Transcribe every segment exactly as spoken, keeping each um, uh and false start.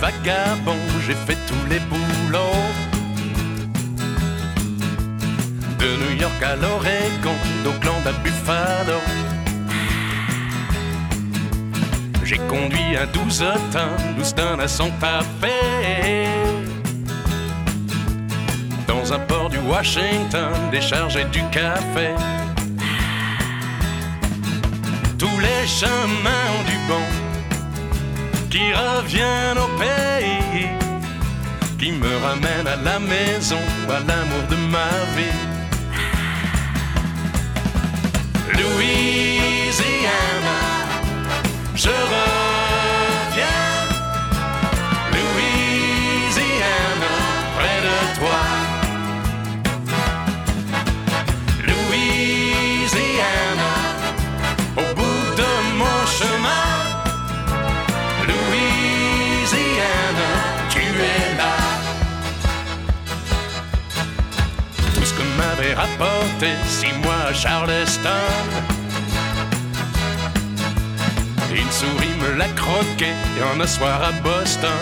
vagabond, j'ai fait tous les boulots. De New York à l'Oregon, d'Oakland à Buffalo. J'ai conduit un douze tonnes, Houston à Santa Fe. Dans un port du Washington, déchargé du café. Tous les chemins ont du bon, qui reviennent au pays, qui me ramènent à la maison, à l'amour de ma vie. Louisiana, je reviens. Louisiana, près de toi. Louisiana, au bout de mon chemin. Louisiana, tu es là. Tout ce que m'avait rapporté six mois à Charleston, une souris me l'a croqué en un soir à Boston.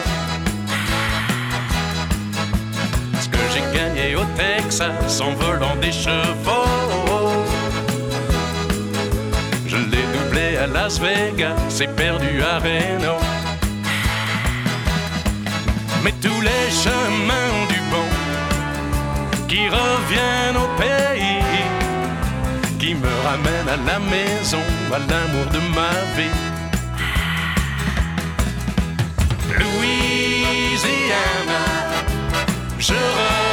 Ce que j'ai gagné au Texas en volant des chevaux, je l'ai doublé à Las Vegas et perdu à Reno. Mais tous les chemins ont du bon, qui reviennent au pays, qui me ramènent à la maison, à l'amour de ma vie. Louisiana, je reviens.